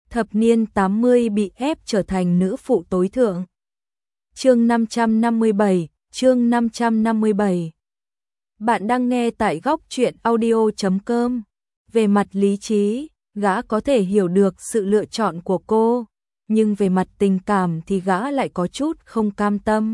thập niên 80 bị ép trở thành nữ phụ tối thượng. Chương 557. Bạn đang nghe tại góc truyện audio.com. Về mặt lý trí, gã có thể hiểu được sự lựa chọn của cô, nhưng về mặt tình cảm thì gã lại có chút không cam tâm.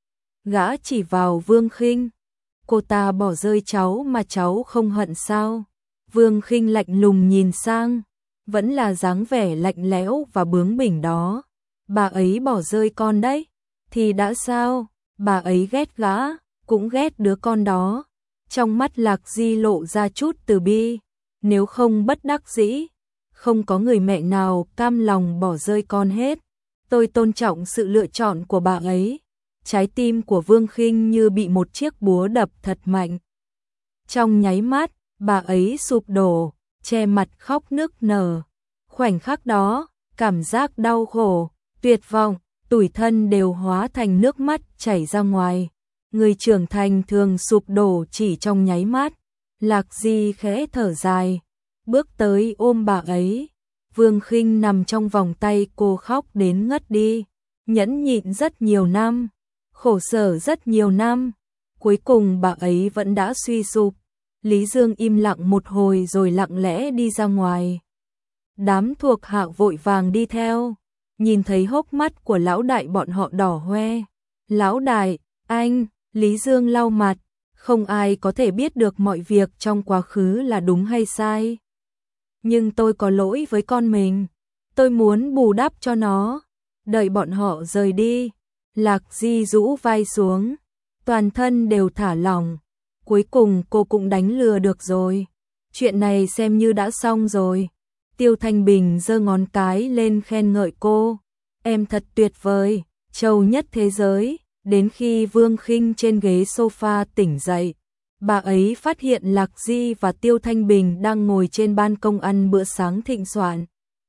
Gã chỉ vào Vương Khinh. Cô ta bỏ rơi cháu mà cháu không hận sao? Vương Khinh lạnh lùng nhìn sang, vẫn là dáng vẻ lạnh lẽo và bướng bỉnh đó. Bà ấy bỏ rơi con đấy, thì đã sao? Bà ấy ghét gã, cũng ghét đứa con đó. Trong mắt Lạc Di lộ ra chút từ bi, nếu không bất đắc dĩ, không có người mẹ nào cam lòng bỏ rơi con hết. Tôi tôn trọng sự lựa chọn của bà ấy. Trái tim của Vương Khinh như bị một chiếc búa đập thật mạnh. Trong nháy mắt, bà ấy sụp đổ, che mặt khóc nức nở. Khoảnh khắc đó, cảm giác đau khổ, tuyệt vọng, tủi thân đều hóa thành nước mắt chảy ra ngoài. Người trưởng thành thường sụp đổ chỉ trong nháy mắt. Lạc Di khẽ thở dài, bước tới ôm bà ấy. Vương Khinh nằm trong vòng tay cô khóc đến ngất đi. Nhẫn nhịn rất nhiều năm, khổ sở rất nhiều năm, cuối cùng bà ấy vẫn đã suy sụp. Lý Dương im lặng một hồi rồi lặng lẽ đi ra ngoài. Đám thuộc hạ vội vàng đi theo, nhìn thấy hốc mắt của lão đại bọn họ đỏ hoe. Lão đại, anh, Lý Dương lau mặt, không ai có thể biết được mọi việc trong quá khứ là đúng hay sai. Nhưng tôi có lỗi với con mình, tôi muốn bù đắp cho nó. Đợi bọn họ rời đi, Lạc Di rũ vai xuống, toàn thân đều thả lỏng. Cuối cùng cô cũng đánh lừa được rồi. Chuyện này xem như đã xong rồi. Tiêu Thanh Bình giơ ngón cái lên khen ngợi cô. Em thật tuyệt vời, trâu nhất thế giới. Đến khi Vương Khinh trên ghế sofa tỉnh dậy, bà ấy phát hiện Lạc Di và Tiêu Thanh Bình đang ngồi trên ban công ăn bữa sáng thịnh soạn.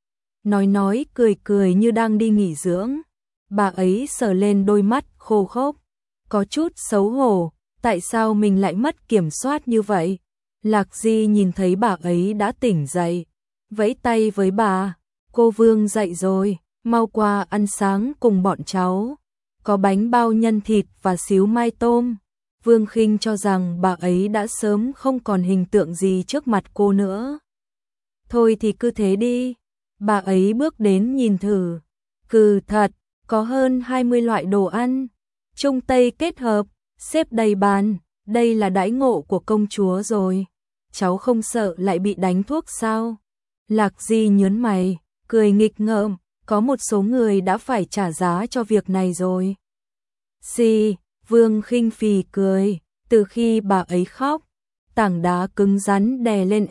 Nói cười như đang đi nghỉ dưỡng. Bà ấy sờ lên đôi mắt khô khốc, có chút xấu hổ. Tại sao mình lại mất kiểm soát như vậy? Lạc Di nhìn thấy bà ấy đã tỉnh dậy, vẫy tay với bà. Cô Vương dậy rồi, mau qua ăn sáng cùng bọn cháu. Có bánh bao nhân thịt và xíu mai tôm. Vương Khinh cho rằng bà ấy đã sớm không còn hình tượng gì trước mặt cô nữa. Thôi thì cứ thế đi. Bà ấy bước đến nhìn thử. Cừ thật, có hơn 20 loại đồ ăn, Trung Tây kết hợp, xếp đầy bàn. Đây là đãi ngộ của công chúa rồi. Cháu không sợ lại bị đánh thuốc sao? Lạc Di nhớn mày, cười nghịch ngợm. Có một số người đã phải trả giá cho việc này rồi. Vương Khinh phì cười. Từ khi bà ấy khóc, tảng đá cứng rắn đè lên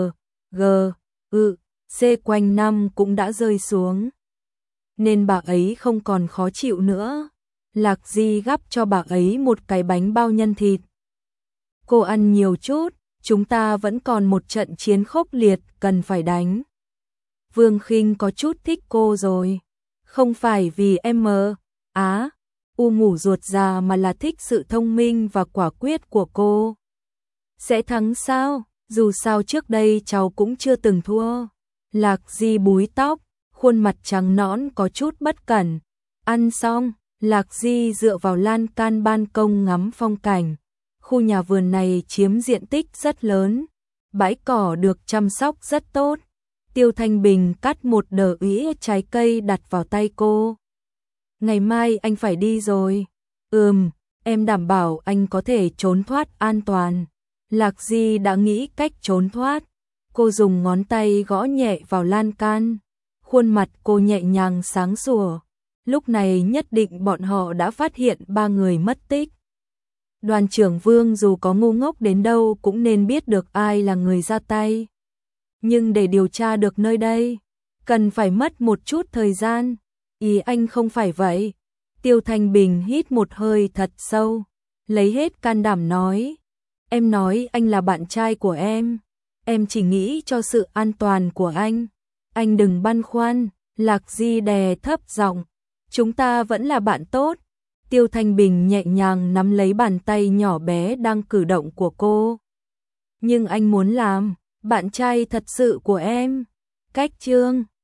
C quanh năm cũng đã rơi xuống, nên bà ấy không còn khó chịu nữa. Lạc Di gắp cho bà ấy một cái bánh bao nhân thịt. Cô ăn nhiều chút, chúng ta vẫn còn một trận chiến khốc liệt cần phải đánh. Vương Khinh có chút thích cô rồi. Không phải vì em ngủ ruột già mà là thích sự thông minh và quả quyết của cô. Sẽ thắng sao? Dù sao trước đây cháu cũng chưa từng thua. Lạc Di búi tóc, khuôn mặt trắng nõn có chút bất cẩn. Ăn xong, Lạc Di dựa vào lan can ban công ngắm phong cảnh. Khu nhà vườn này chiếm diện tích rất lớn, bãi cỏ được chăm sóc rất tốt. Tiêu Thanh Bình cắt một đờ ĩa trái cây đặt vào tay cô. Ngày mai anh phải đi rồi. Em đảm bảo anh có thể trốn thoát an toàn. Lạc Di đã nghĩ cách trốn thoát. Cô dùng ngón tay gõ nhẹ vào lan can. Khuôn mặt cô nhẹ nhàng sáng sủa. Lúc này nhất định bọn họ đã phát hiện 3 người mất tích. Đoàn trưởng Vương dù có ngu ngốc đến đâu cũng nên biết được ai là người ra tay. Nhưng để điều tra được nơi đây, cần phải mất một chút thời gian. Ý anh không phải vậy. Tiêu Thanh Bình hít một hơi thật sâu, lấy hết can đảm nói. Em nói anh là bạn trai của em chỉ nghĩ cho sự an toàn của anh đừng băn khoăn. Lạc Di đè thấp giọng, chúng ta vẫn là bạn tốt. Tiêu Thanh Bình nhẹ nhàng nắm lấy bàn tay nhỏ bé đang cử động của cô. Nhưng anh muốn làm bạn trai thật sự của em. Cách chương